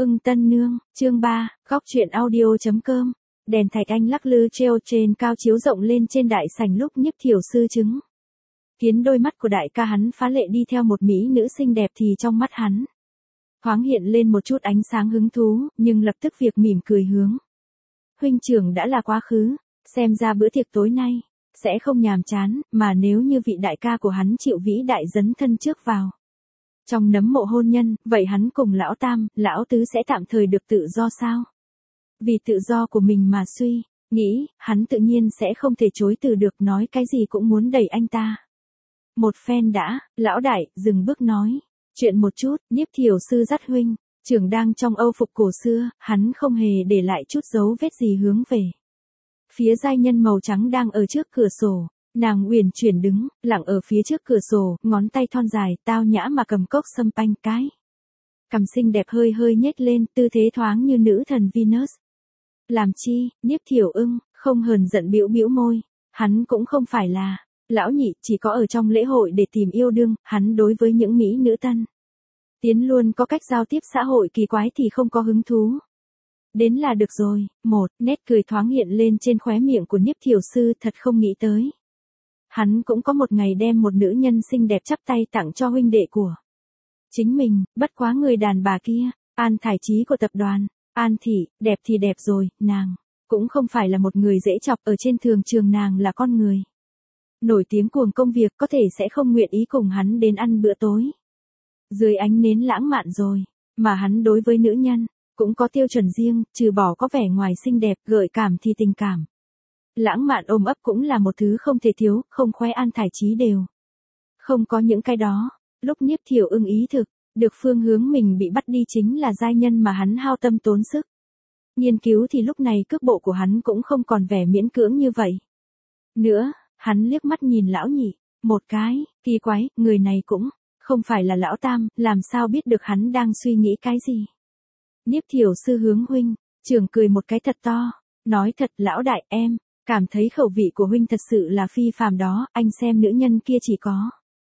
Ưng Tân Nương, chương 3, góc truyện audio.com. Đèn thạch anh lắc lư treo trên cao chiếu rộng lên trên đại sảnh lúc Nhiếp Thiểu Sư chứng kiến đôi mắt của đại ca hắn phá lệ đi theo một mỹ nữ xinh đẹp thì trong mắt hắn thoáng hiện lên một chút ánh sáng hứng thú, nhưng lập tức việc mỉm cười hướng huynh trưởng đã là quá khứ, xem ra bữa tiệc tối nay sẽ không nhàm chán, mà nếu như vị đại ca của hắn chịu vĩ đại dấn thân trước vào trong nấm mộ hôn nhân, vậy hắn cùng lão tam, lão tứ sẽ tạm thời được tự do sao? Vì tự do của mình mà suy nghĩ, hắn tự nhiên sẽ không thể chối từ được, nói cái gì cũng muốn đẩy anh ta. Một phen đã, lão đại, dừng bước nói. Chuyện một chút, Nhiếp Thiểu Sư dắt huynh trưởng đang trong âu phục cổ xưa, hắn không hề để lại chút dấu vết gì hướng về phía giai nhân màu trắng đang ở trước cửa sổ. Nàng uyển chuyển đứng, lặng ở phía trước cửa sổ, ngón tay thon dài, tao nhã mà cầm cốc sâm panh cái. Cằm xinh đẹp hơi hơi nhếch lên, tư thế thoáng như nữ thần Venus. Làm chi, Nhiếp Thiểu Ưng, không hờn giận bĩu bĩu môi. Hắn cũng không phải là lão nhị, chỉ có ở trong lễ hội để tìm yêu đương, hắn đối với những mỹ nữ tân tiến luôn có cách giao tiếp xã hội kỳ quái thì không có hứng thú. Đến là được rồi. Một nét cười thoáng hiện lên trên khóe miệng của Nhiếp Thiểu Sư, thật không nghĩ tới. Hắn cũng có một ngày đem một nữ nhân xinh đẹp chắp tay tặng cho huynh đệ của chính mình, bất quá người đàn bà kia, An Thải Chí của tập đoàn, An Thị, đẹp thì đẹp rồi, nàng cũng không phải là một người dễ chọc, ở trên thường trường nàng là con người nổi tiếng cuồng công việc, có thể sẽ không nguyện ý cùng hắn đến ăn bữa tối dưới ánh nến lãng mạn rồi, mà hắn đối với nữ nhân cũng có tiêu chuẩn riêng, trừ bỏ có vẻ ngoài xinh đẹp, gợi cảm thì tình cảm lãng mạn ôm ấp cũng là một thứ không thể thiếu, không khoe An Thải Chí đều không có những cái đó. Lúc Nhiếp Thiểu Ưng ý thực được phương hướng mình bị bắt đi chính là giai nhân mà hắn hao tâm tốn sức nghiên cứu, thì lúc này cước bộ của hắn cũng không còn vẻ miễn cưỡng như vậy nữa. Hắn liếc mắt nhìn lão nhị một cái, kỳ quái, người này cũng không phải là lão tam, làm sao biết được hắn đang suy nghĩ cái gì. Nhiếp Thiểu Sư hướng huynh trưởng cười một cái thật to, nói thật, lão đại, em cảm thấy khẩu vị của huynh thật sự là phi phàm đó, anh xem nữ nhân kia chỉ có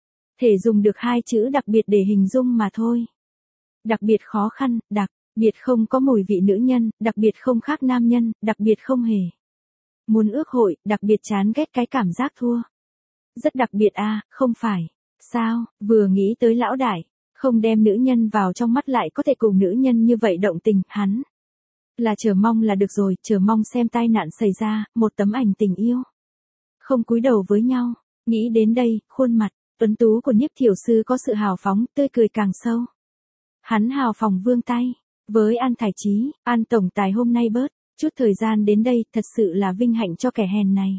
thể dùng được hai chữ đặc biệt để hình dung mà thôi. Đặc biệt khó khăn, đặc biệt không có mùi vị nữ nhân, đặc biệt không khác nam nhân, đặc biệt không hề muốn ước hội, đặc biệt chán ghét cái cảm giác thua. Rất đặc biệt à, không phải sao? Vừa nghĩ tới lão đại không đem nữ nhân vào trong mắt lại có thể cùng nữ nhân như vậy động tình, hắn là chờ mong là được rồi, chờ mong xem tai nạn xảy ra, một tấm ảnh tình yêu không cúi đầu với nhau. Nghĩ đến đây, khuôn mặt tuấn tú của Nhiếp Thiểu Sư có sự hào phóng, tươi cười càng sâu. Hắn hào phóng vươn tay với An Thải Chí, An tổng tài hôm nay bớt chút thời gian đến đây, thật sự là vinh hạnh cho kẻ hèn này.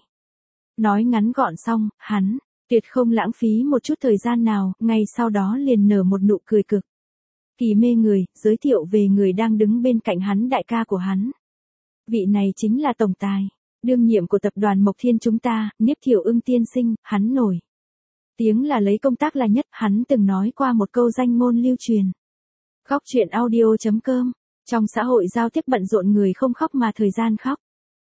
Nói ngắn gọn xong, hắn tuyệt không lãng phí một chút thời gian nào, ngay sau đó liền nở một nụ cười cực kỳ mê người, giới thiệu về người đang đứng bên cạnh hắn, đại ca của hắn. Vị này chính là tổng tài đương nhiệm của tập đoàn Mộc Thiên chúng ta, Nhiếp Thiểu Ưng tiên sinh. Hắn nổi tiếng là lấy công tác là nhất, hắn từng nói qua một câu danh ngôn lưu truyền. Góc truyện audio.com. Trong xã hội giao tiếp bận rộn, người không khóc mà thời gian khóc.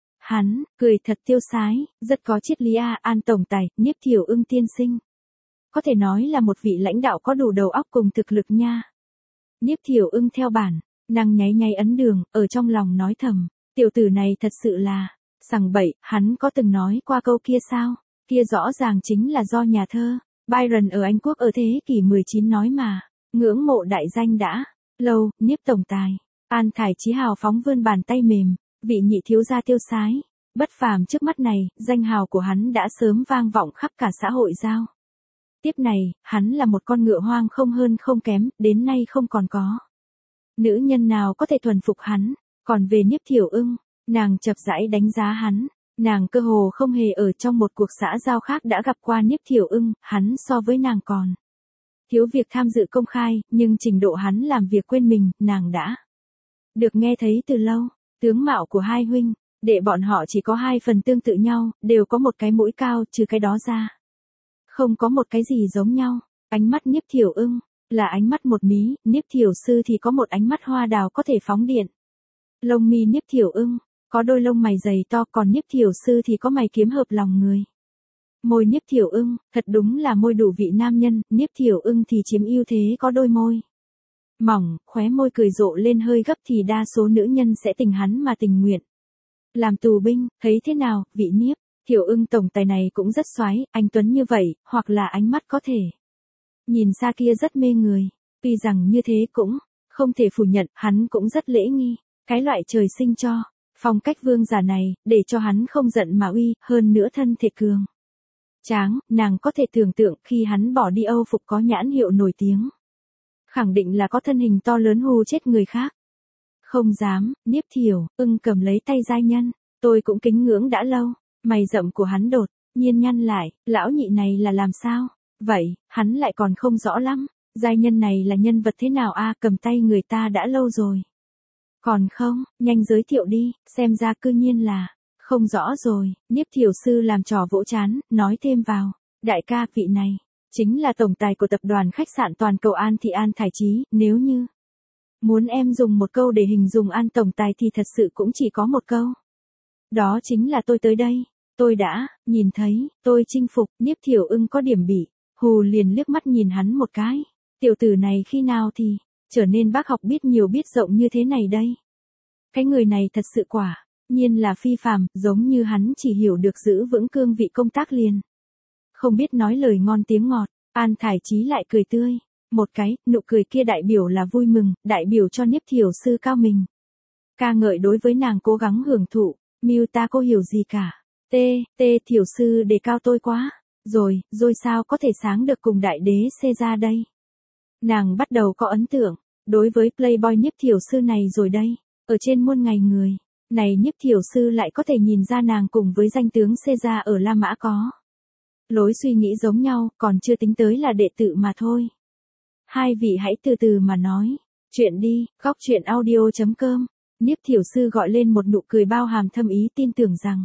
Hắn cười thật tiêu sái, rất có triết lý a. An tổng tài, Nhiếp Thiểu Ưng tiên sinh có thể nói là một vị lãnh đạo có đủ đầu óc cùng thực lực nha. Nhiếp Thiểu Ưng theo bản năng nháy nháy ấn đường, ở trong lòng nói thầm, tiểu tử này thật sự là sằng bậy. Hắn có từng nói qua câu kia sao? Kia rõ ràng chính là do nhà thơ Byron ở Anh Quốc ở thế kỷ 19 nói mà. Ngưỡng mộ đại danh đã lâu, Nhiếp tổng tài. An Thải Chí hào phóng vươn bàn tay mềm, vị nhị thiếu gia tiêu sái bất phàm trước mắt này, danh hào của hắn đã sớm vang vọng khắp cả xã hội giao tiếp này. Hắn là một con ngựa hoang không hơn không kém, đến nay không còn có nữ nhân nào có thể thuần phục hắn. Còn về Nhiếp Thiểu Ưng, nàng chập rãi đánh giá hắn. Nàng cơ hồ không hề ở trong một cuộc xã giao khác đã gặp qua Nhiếp Thiểu Ưng, hắn so với nàng còn thiếu việc tham dự công khai, nhưng trình độ hắn làm việc quên mình, nàng đã được nghe thấy từ lâu. Tướng mạo của hai huynh đệ bọn họ chỉ có hai phần tương tự nhau, đều có một cái mũi cao, trừ cái đó ra không có một cái gì giống nhau. Ánh mắt Nhiếp Thiểu Ưng là ánh mắt một mí, Nhiếp Thiểu Sư thì có một ánh mắt hoa đào có thể phóng điện. Lông mi Nhiếp Thiểu Ưng có đôi lông mày dày to, còn Nhiếp Thiểu Sư thì có mày kiếm hợp lòng người. Môi Nhiếp Thiểu Ưng thật đúng là môi đủ vị nam nhân, Nhiếp Thiểu Ưng thì chiếm ưu thế có đôi môi mỏng, khóe môi cười rộ lên hơi gấp thì đa số nữ nhân sẽ tình hắn mà tình nguyện. Làm tù binh, thấy thế nào, vị Niếp? Thiểu Ưng tổng tài này cũng rất xoái, anh tuấn như vậy, hoặc là ánh mắt có thể. Nhìn xa kia rất mê người, tuy rằng như thế cũng, không thể phủ nhận, hắn cũng rất lễ nghi, cái loại trời sinh cho, phong cách vương giả này, để cho hắn không giận mà uy, hơn nữa thân thể cường. Tráng, nàng có thể tưởng tượng khi hắn bỏ đi Âu phục có nhãn hiệu nổi tiếng. Khẳng định là có thân hình to lớn hù chết người khác. Không dám, Niếp Thiểu Ưng cầm lấy tay giai nhân, tôi cũng kính ngưỡng đã lâu, mày rậm của hắn đột nhiên nhăn lại, lão nhị này là làm sao? Vậy, hắn lại còn không rõ lắm, giai nhân này là nhân vật thế nào a, cầm tay người ta đã lâu rồi. Còn không, nhanh giới thiệu đi, xem ra cư nhiên là, không rõ rồi, Niếp Thiểu Sư làm trò vỗ chán, nói thêm vào, đại ca vị này, chính là tổng tài của tập đoàn khách sạn toàn cầu An Thị An Thải Chí, nếu như muốn em dùng một câu để hình dung An tổng tài thì thật sự cũng chỉ có một câu. Đó chính là tôi tới đây, tôi đã, nhìn thấy, tôi chinh phục, Niếp Thiểu Ưng có điểm bị, hù liền liếc mắt nhìn hắn một cái, tiểu tử này khi nào thì, trở nên bác học biết nhiều biết rộng như thế này đây. Cái người này thật sự quả nhiên là phi phàm, giống như hắn chỉ hiểu được giữ vững cương vị công tác liền. Không biết nói lời ngon tiếng ngọt, An Thải Chí lại cười tươi. Một cái, nụ cười kia đại biểu là vui mừng, đại biểu cho Niếp Thiểu Sư cao mình. Ca ngợi đối với nàng cố gắng hưởng thụ, miêu ta cô hiểu gì cả. Thiểu Sư đề cao tôi quá. Rồi sao có thể sáng được cùng đại đế Caesar đây. Nàng bắt đầu có ấn tượng, đối với Playboy Niếp Thiểu Sư này rồi đây. Ở trên muôn ngày người, này Niếp Thiểu Sư lại có thể nhìn ra nàng cùng với danh tướng Caesar ở La Mã có lối suy nghĩ giống nhau, còn chưa tính tới là đệ tử mà thôi. Hai vị hãy từ từ mà nói. Chuyện đi, góc chuyện audio.com. Niếp Thiểu Sư gọi lên một nụ cười bao hàm thâm ý, tin tưởng rằng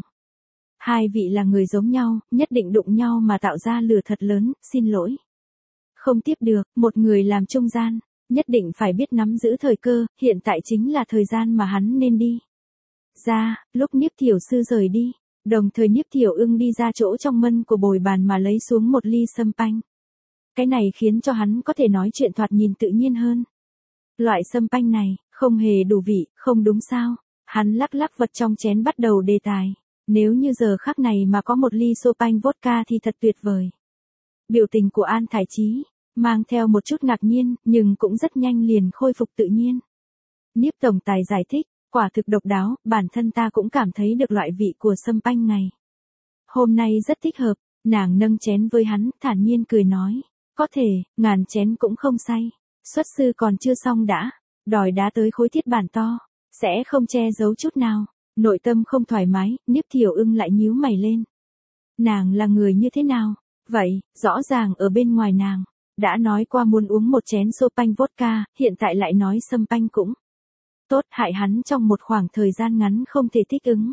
hai vị là người giống nhau, nhất định đụng nhau mà tạo ra lửa thật lớn, xin lỗi. Không tiếp được, một người làm trung gian, nhất định phải biết nắm giữ thời cơ, hiện tại chính là thời gian mà hắn nên đi. Lúc Niếp Thiểu Sư rời đi, đồng thời Niếp Thiểu Ưng đi ra chỗ trong mân của bồi bàn mà lấy xuống một ly sâm panh. Cái này khiến cho hắn có thể nói chuyện thoạt nhìn tự nhiên hơn. Loại sâm panh này, không hề đủ vị, không đúng sao? Hắn lắc lắc vật trong chén bắt đầu đề tài. Nếu như giờ khắc này mà có một ly Chopin vodka thì thật tuyệt vời. Biểu tình của An Thải Chí, mang theo một chút ngạc nhiên, nhưng cũng rất nhanh liền khôi phục tự nhiên. Niếp tổng tài giải thích, quả thực độc đáo, bản thân ta cũng cảm thấy được loại vị của sâm panh này. Hôm nay rất thích hợp, nàng nâng chén với hắn, thản nhiên cười nói. Có thể, ngàn chén cũng không say. Xuất sư còn chưa xong đã, đòi đá tới khối thiết bản to, sẽ không che giấu chút nào. Nội tâm không thoải mái, Niếp Thiểu Ưng lại nhíu mày lên. Nàng là người như thế nào? Vậy, rõ ràng ở bên ngoài nàng đã nói qua muốn uống một chén Chopin vodka, hiện tại lại nói sâm panh cũng tốt, hại hắn trong một khoảng thời gian ngắn không thể thích ứng.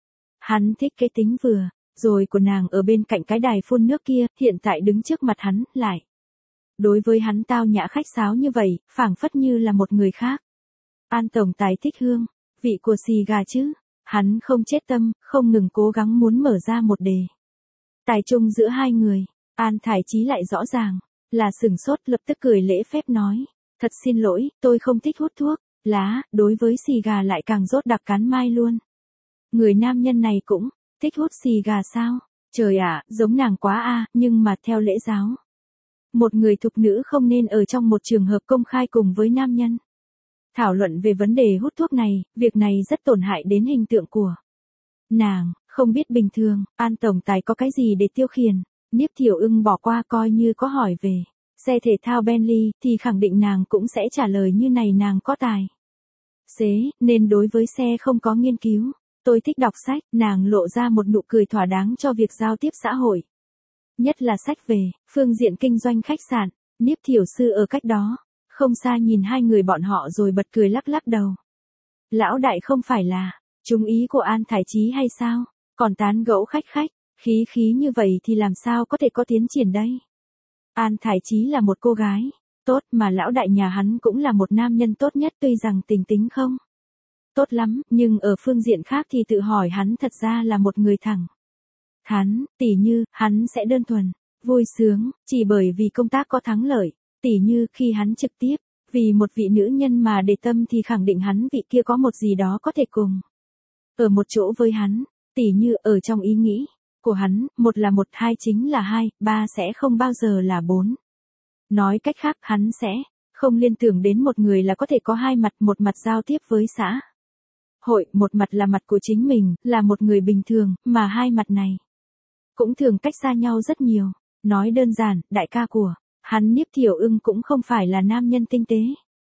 Hắn thích cái tính vừa rồi của nàng ở bên cạnh cái đài phun nước kia, hiện tại đứng trước mặt hắn, lại đối với hắn tao nhã khách sáo như vậy, phảng phất như là một người khác. An tổng tài thích hương vị của xì gà chứ? Hắn không chết tâm, không ngừng cố gắng muốn mở ra một đề tài chung giữa hai người. An Thải Chí lại rõ ràng là sửng sốt, lập tức cười lễ phép nói, thật xin lỗi, tôi không thích hút thuốc lá, đối với xì gà lại càng rốt đặc cắn mai luôn. Người nam nhân này cũng thích hút xì gà sao? Trời ạ, giống nàng quá a, nhưng mà theo lễ giáo, một người thục nữ không nên ở trong một trường hợp công khai cùng với nam nhân thảo luận về vấn đề hút thuốc này, việc này rất tổn hại đến hình tượng của nàng. Không biết bình thường, An tổng tài có cái gì để tiêu khiển. Niếp Thiểu Ưng bỏ qua, coi như có hỏi về xe thể thao Bentley, thì khẳng định nàng cũng sẽ trả lời như này, nàng có tài xế, nên đối với xe không có nghiên cứu. Tôi thích đọc sách, nàng lộ ra một nụ cười thỏa đáng cho việc giao tiếp xã hội. Nhất là sách về phương diện kinh doanh khách sạn. Niếp Thiểu Sư ở cách đó không xa nhìn hai người bọn họ rồi bật cười lắc lắc đầu. Lão đại không phải là trúng ý của An Thải Chí hay sao? Còn tán gẫu khách khí như vậy thì làm sao có thể có tiến triển đây? An Thải Chí là một cô gái tốt, mà lão đại nhà hắn cũng là một nam nhân tốt nhất, tuy rằng tình tính không tốt lắm, nhưng ở phương diện khác thì tự hỏi hắn thật ra là một người thẳng thắn, tỉ như, hắn sẽ đơn thuần vui sướng, chỉ bởi vì công tác có thắng lợi, tỉ như khi hắn trực tiếp Vì một vị nữ nhân mà để tâm thì khẳng định hắn vị kia có một gì đó có thể cùng. Ở một chỗ với hắn, tỉ như ở trong ý nghĩ của hắn, một là một, hai chính là hai, ba sẽ không bao giờ là bốn. Nói cách khác hắn sẽ không liên tưởng đến một người là có thể có hai mặt, một mặt giao tiếp với xã hội, một mặt là mặt của chính mình, là một người bình thường, mà hai mặt này cũng thường cách xa nhau rất nhiều. Nói đơn giản, đại ca của hắn Niếp Thiểu Ưng cũng không phải là nam nhân tinh tế.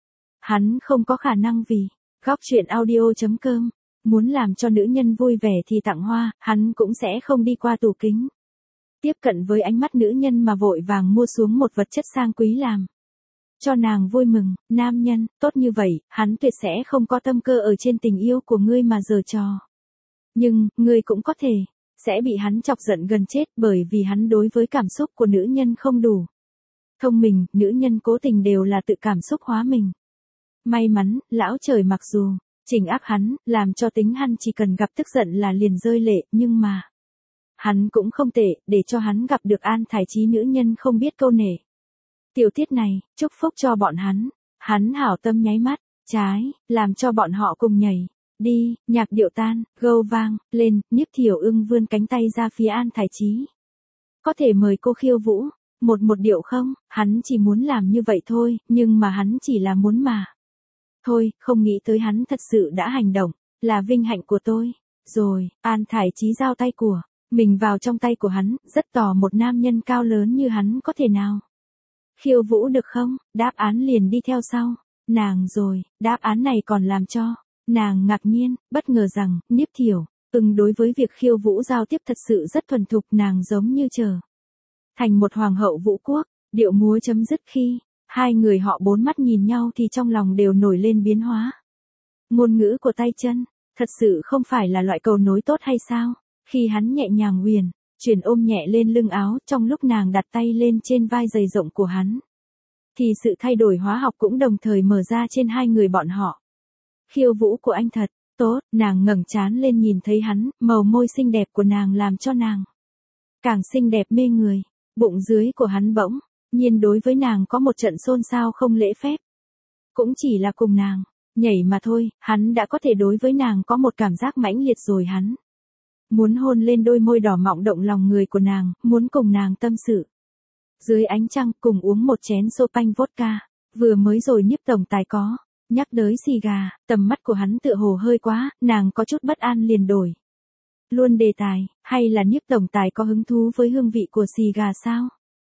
Hắn không có khả năng vì góc chuyện audio.com muốn làm cho nữ nhân vui vẻ thì tặng hoa, hắn cũng sẽ không đi qua tủ kính. Tiếp cận với ánh mắt nữ nhân mà vội vàng mua xuống một vật chất sang quý làm cho nàng vui mừng. Nam nhân tốt như vậy, hắn tuyệt sẽ không có tâm cơ ở trên tình yêu của ngươi mà giở trò. Nhưng, ngươi cũng có thể sẽ bị hắn chọc giận gần chết bởi vì hắn đối với cảm xúc của nữ nhân không đủ thông minh, nữ nhân cố tình đều là tự cảm xúc hóa mình. May mắn, lão trời mặc dù chỉnh áp hắn, làm cho tính hắn chỉ cần gặp tức giận là liền rơi lệ, nhưng mà hắn cũng không tệ, để cho hắn gặp được An Thải Chí nữ nhân không biết câu nể. Tiểu tiết này, chúc phúc cho bọn hắn hảo tâm nháy mắt, trái, làm cho bọn họ cùng nhảy. Đi, nhạc điệu tan, gâu vang, lên, Niếp Thiểu Ưng vươn cánh tay ra phía An Thải Chí. Có thể mời cô khiêu vũ, một điệu không, hắn chỉ muốn làm như vậy thôi, nhưng mà hắn chỉ là muốn mà. Thôi, không nghĩ tới hắn thật sự đã hành động, là vinh hạnh của tôi. Rồi, An Thải Chí giao tay của mình vào trong tay của hắn, rất tò một nam nhân cao lớn như hắn có thể nào khiêu vũ được không, đáp án liền đi theo sau. Nàng rồi, đáp án này còn làm cho nàng ngạc nhiên, bất ngờ rằng, Niếp Thiểu Ưng đối với việc khiêu vũ giao tiếp thật sự rất thuần thục, nàng giống như trở thành một hoàng hậu vũ quốc. Điệu múa chấm dứt khi hai người họ bốn mắt nhìn nhau thì trong lòng đều nổi lên biến hóa. Ngôn ngữ của tay chân, thật sự không phải là loại cầu nối tốt hay sao? Khi hắn nhẹ nhàng chuyển ôm nhẹ lên lưng áo trong lúc nàng đặt tay lên trên vai dày rộng của hắn, thì sự thay đổi hóa học cũng đồng thời mở ra trên hai người bọn họ. Khiêu vũ của anh thật tốt, nàng ngẩng trán lên nhìn thấy hắn, màu môi xinh đẹp của nàng làm cho nàng càng xinh đẹp mê người. Bụng dưới của hắn bỗng nhiên đối với nàng có một trận xôn xao không lễ phép. Cũng chỉ là cùng nàng nhảy mà thôi, hắn đã có thể đối với nàng có một cảm giác mãnh liệt rồi. Hắn muốn hôn lên đôi môi đỏ mọng động lòng người của nàng, muốn cùng nàng tâm sự dưới ánh trăng, cùng uống một chén Chopin vodka. Vừa mới rồi Niếp tổng tài có nhắc tới xì gà, tầm mắt của hắn tựa hồ hơi quá, nàng có chút bất an liền đổi luôn đề tài, hay là Niếp tổng tài có hứng thú với hương vị của xì gà sao?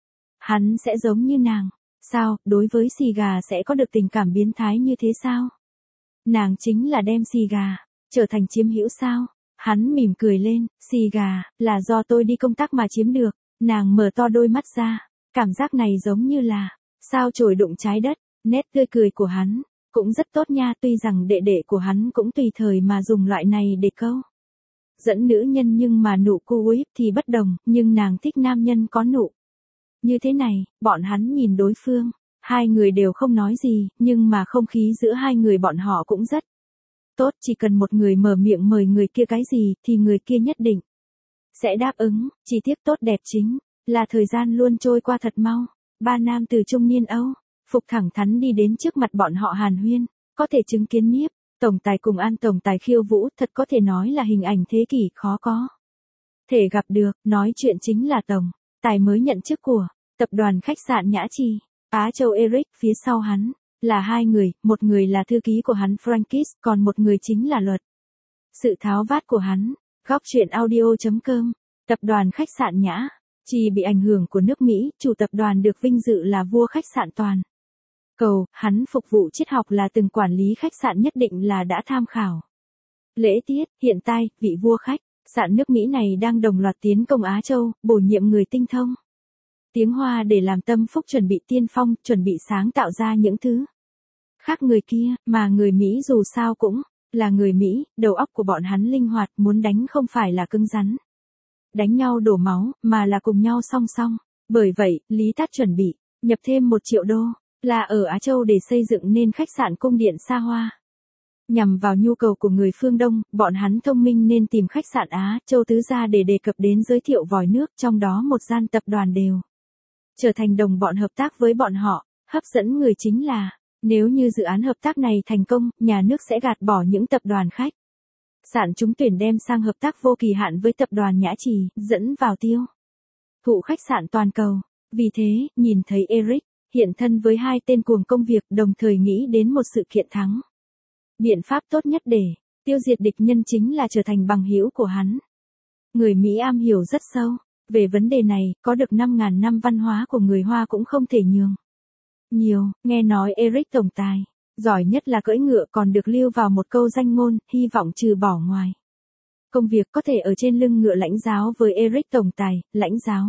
Hắn sẽ giống như nàng, sao, đối với xì gà sẽ có được tình cảm biến thái như thế sao? Nàng chính là đem xì gà trở thành chiếm hữu sao? Hắn mỉm cười lên, xì gà là do tôi đi công tác mà chiếm được. Nàng mở to đôi mắt ra, cảm giác này giống như là sao chổi đụng trái đất. Nét tươi cười của hắn cũng rất tốt nha, tuy rằng đệ đệ của hắn cũng tùy thời mà dùng loại này để câu dẫn nữ nhân, nhưng mà nụ cô ấy thì bất đồng, nhưng nàng thích nam nhân có nụ như thế này. Bọn hắn nhìn đối phương, hai người đều không nói gì, nhưng mà không khí giữa hai người bọn họ cũng rất tốt, chỉ cần một người mở miệng mời người kia cái gì thì người kia nhất định sẽ đáp ứng. Chi tiết tốt đẹp chính là thời gian luôn trôi qua thật mau. Ba nam từ trung niên Âu phục thẳng thắn đi đến trước mặt bọn họ hàn huyên, có thể chứng kiến Niếp tổng tài cùng An tổng tài khiêu vũ, thật có thể nói là hình ảnh thế kỷ khó có thể gặp được. Nói chuyện chính là tổng tài mới nhận chức của tập đoàn khách sạn Nhã Trì Á Châu Eric, phía sau hắn là hai người, một người là thư ký của hắn Frankis, còn một người chính là luật sự tháo vát của hắn. Góc chuyện audio.com. Tập đoàn khách sạn Nhã Trì bị ảnh hưởng của nước Mỹ, chủ tập đoàn được vinh dự là vua khách sạn toàn cầu, hắn phục vụ triết học là từng quản lý khách sạn nhất định là đã tham khảo lễ tiết. Hiện tại, vị vua khách sạn nước Mỹ này đang đồng loạt tiến công Á Châu, bổ nhiệm người tinh thông tiếng Hoa để làm tâm phúc, chuẩn bị tiên phong, chuẩn bị sáng tạo ra những thứ khác người kia, mà người Mỹ dù sao cũng là người Mỹ, đầu óc của bọn hắn linh hoạt, muốn đánh không phải là cứng rắn đánh nhau đổ máu, mà là cùng nhau song song. Bởi vậy, Lý Tát chuẩn bị nhập thêm 1 triệu đô là ở Á Châu để xây dựng nên khách sạn cung điện xa hoa. Nhằm vào nhu cầu của người phương Đông, bọn hắn thông minh nên tìm khách sạn Á Châu tứ gia để đề cập đến giới thiệu vòi nước, trong đó một gian tập đoàn đều trở thành đồng bọn hợp tác với bọn họ. Hấp dẫn người chính là Nếu như dự án hợp tác này thành công, nhà nước sẽ gạt bỏ những tập đoàn khách sạn trúng tuyển đem sang hợp tác vô kỳ hạn với tập đoàn Nhã Trì, dẫn vào tiêu thụ khách sạn toàn cầu. Vì thế, nhìn thấy Eric hiện thân với hai tên cuồng công việc, đồng thời nghĩ đến một sự kiện thắng. Biện pháp tốt nhất để tiêu diệt địch nhân chính là trở thành bằng hữu của hắn. Người Mỹ am hiểu rất sâu về vấn đề này, có được 5.000 năm văn hóa của người Hoa cũng không thể nhường nhiều. Nghe nói Eric tổng tài giỏi nhất là cưỡi ngựa, còn được lưu vào một câu danh ngôn, hy vọng trừ bỏ ngoài công việc có thể ở trên lưng ngựa lãnh giáo với Eric tổng tài, lãnh giáo.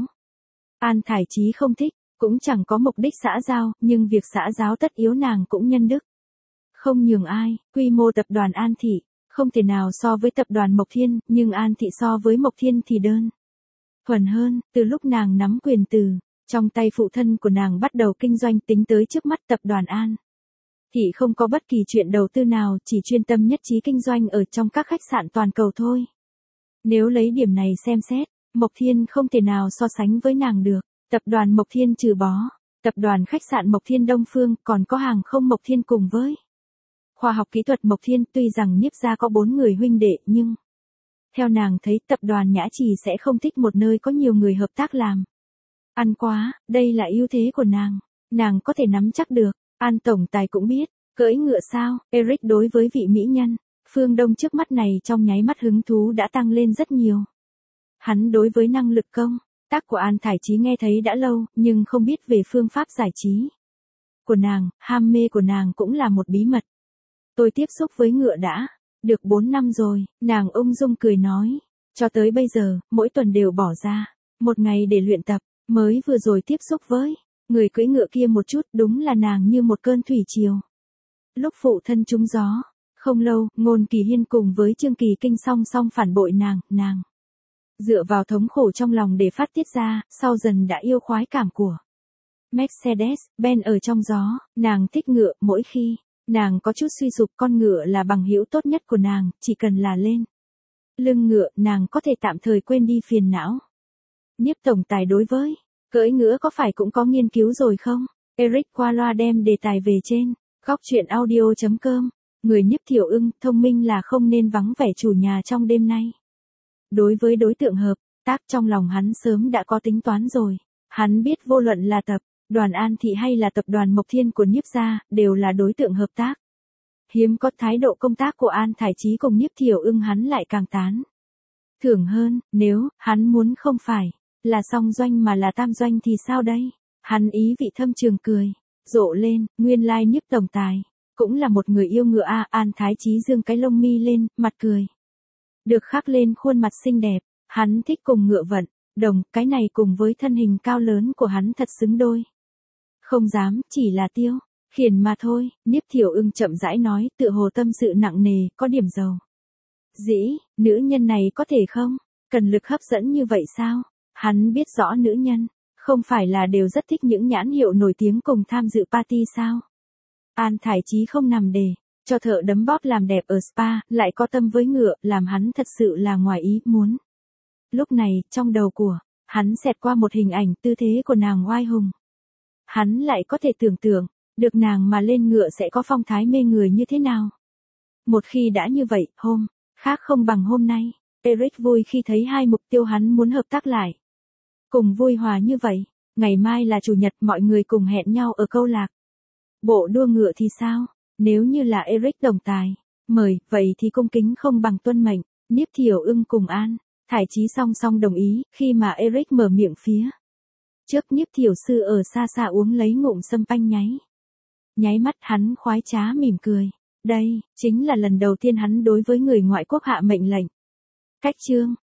An Thải Chí không thích, cũng chẳng có mục đích xã giao, nhưng việc xã giáo tất yếu nàng cũng nhân đức. Không nhường ai, quy mô tập đoàn An Thị không thể nào so với tập đoàn Mộc Thiên, nhưng An Thị so với Mộc Thiên thì đơn thuần hơn. Từ lúc nàng nắm quyền từ trong tay phụ thân của nàng bắt đầu kinh doanh, tính tới trước mắt tập đoàn An Thị không có bất kỳ chuyện đầu tư nào, chỉ chuyên tâm nhất trí kinh doanh ở trong các khách sạn toàn cầu thôi. Nếu lấy điểm này xem xét, Mộc Thiên không thể nào so sánh với nàng được. Tập đoàn Mộc Thiên trừ bó tập đoàn khách sạn Mộc Thiên Đông Phương, còn có hàng không Mộc Thiên cùng với khoa học kỹ thuật Mộc Thiên. Tuy rằng Niếp gia có 4 người huynh đệ, nhưng theo nàng thấy tập đoàn Nhã Trì sẽ không thích một nơi có nhiều người hợp tác làm ăn quá, đây là ưu thế của nàng có thể nắm chắc được. An tổng tài cũng biết, cưỡi ngựa sao? Eric đối với vị mỹ nhân phương Đông trước mắt này trong nháy mắt hứng thú đã tăng lên rất nhiều. Hắn đối với năng lực công tác của An Thải Chí nghe thấy đã lâu, nhưng không biết về phương pháp giải trí của nàng, ham mê của nàng cũng là một bí mật. Tôi tiếp xúc với ngựa đã được 4 năm rồi, nàng ung dung cười nói. Cho tới bây giờ, mỗi tuần đều bỏ ra một ngày để luyện tập. Mới vừa rồi tiếp xúc với người cưỡi ngựa kia một chút, đúng là nàng như một cơn thủy triều. Lúc phụ thân trúng gió, không lâu, Ngôn Kỳ Hiên cùng với Trương Kỳ Kinh song song phản bội nàng dựa vào thống khổ trong lòng để phát tiết ra, sau dần đã yêu khoái cảm của Mercedes-Benz ở trong gió. Nàng thích ngựa, mỗi khi nàng có chút suy sụp, con ngựa là bằng hữu tốt nhất của nàng, chỉ cần là lên lưng ngựa, nàng có thể tạm thời quên đi phiền não. Niếp tổng tài đối với cưỡi ngựa có phải cũng có nghiên cứu rồi không? Eric qua loa đem đề tài về trên góc truyện audio.com. Người Niếp Thiểu Ưng thông minh là không nên vắng vẻ chủ nhà trong đêm nay. Đối với đối tượng hợp tác trong lòng hắn sớm đã có tính toán rồi. Hắn biết vô luận là tập đoàn An Thị hay là tập đoàn Mộc Thiên của Niếp gia, đều là đối tượng hợp tác. Hiếm có thái độ công tác của An Thải Chí cùng Niếp Thiểu Ưng hắn lại càng tán thưởng hơn. Nếu hắn muốn không phải là song doanh mà là tam doanh thì sao đây? Hắn ý vị thâm trường cười rộ lên, nguyên lai Niếp tổng tài cũng là một người yêu ngựa a. An Thái Chí dương cái lông mi lên, mặt cười được khắc lên khuôn mặt xinh đẹp. Hắn thích cùng ngựa vận đồng, cái này cùng với thân hình cao lớn của hắn thật xứng đôi. Không dám, chỉ là tiêu khiển mà thôi. Niếp Thiểu Ưng chậm rãi nói, tựa hồ tâm sự nặng nề, có điểm dầu dĩ. Nữ nhân này có thể không cần lực hấp dẫn như vậy sao? Hắn biết rõ nữ nhân không phải là đều rất thích những nhãn hiệu nổi tiếng cùng tham dự party sao? An Thải Chí không nằm để cho thợ đấm bóp làm đẹp ở spa, lại có tâm với ngựa, làm hắn thật sự là ngoài ý muốn. Lúc này, trong đầu của hắn xẹt qua một hình ảnh tư thế của nàng oai hùng. Hắn lại có thể tưởng tượng được nàng mà lên ngựa sẽ có phong thái mê người như thế nào. Một khi đã như vậy, hôm khác không bằng hôm nay. Eric vui khi thấy hai mục tiêu hắn muốn hợp tác lại cùng vui hòa như vậy. Ngày mai là chủ nhật, mọi người cùng hẹn nhau ở câu lạc bộ đua ngựa thì sao? Nếu như là Eric tổng tài mời, vậy thì cung kính không bằng tuân mệnh. Niếp Thiểu Ưng cùng An Thải Chí song song đồng ý. Khi mà Eric mở miệng phía trước, Niếp Thiểu sư ở xa xa uống lấy ngụm sâm panh, nháy mắt hắn khoái trá mỉm cười. Đây chính là lần đầu tiên hắn đối với người ngoại quốc hạ mệnh lệnh. Cách chương